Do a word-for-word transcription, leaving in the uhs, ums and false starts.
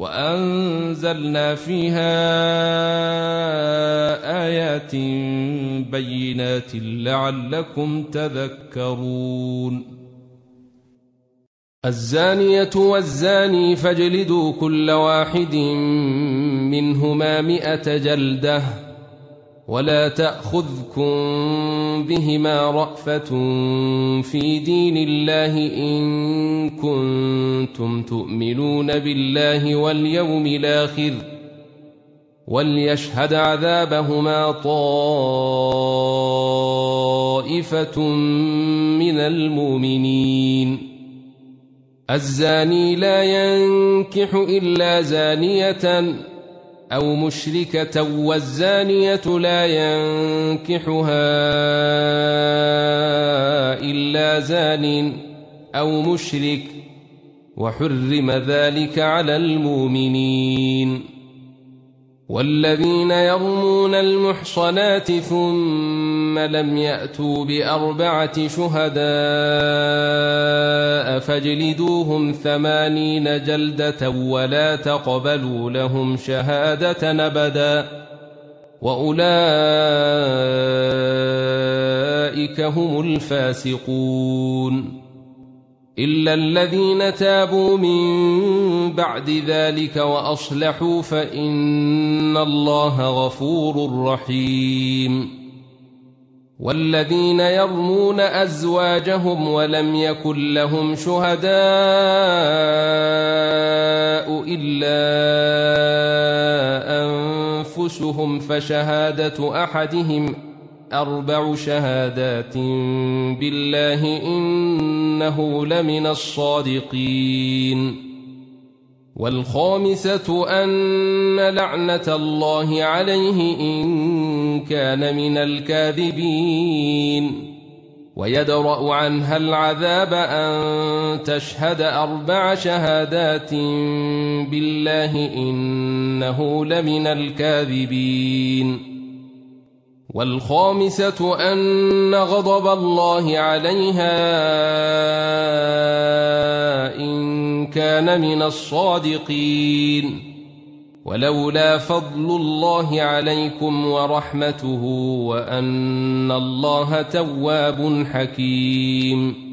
وأنزلنا فيها آيات بينات لعلكم تذكرون. الزانية والزاني فاجلدوا كل واحد منهما مئة جلدة ولا تأخذكم بهما رأفة في دين الله إن كنتم تؤمنون بالله واليوم الآخر وليشهد عذابهما طائفة من المؤمنين. الزاني لا ينكح إلا زانية أو مشركة والزانية لا ينكحها إلا زان أو مشرك وحرم ذلك على المؤمنين. والذين يرمون المحصنات ثم لم يأتوا بأربعة شهداء فاجلدوهم ثمانين جلدة ولا تقبلوا لهم شهادة أبدا وأولئك هم الفاسقون. إلا الذين تابوا من بعد ذلك وأصلحوا فإن الله غفور رحيم. والذين يرمون أزواجهم ولم يكن لهم شهداء إلا أنفسهم فشهادة أحدهم أربع شهادات بالله إنه لمن الصادقين. والخامسة أن لعنة الله عليه إن كان من الكاذبين. ويدرأ عنها العذاب أن تشهد أربع شهادات بالله إنه لمن الكاذبين. والخامسة أن غضب الله عليها إن كان من الصادقين. ولولا فضل الله عليكم ورحمته وأن الله تواب حكيم.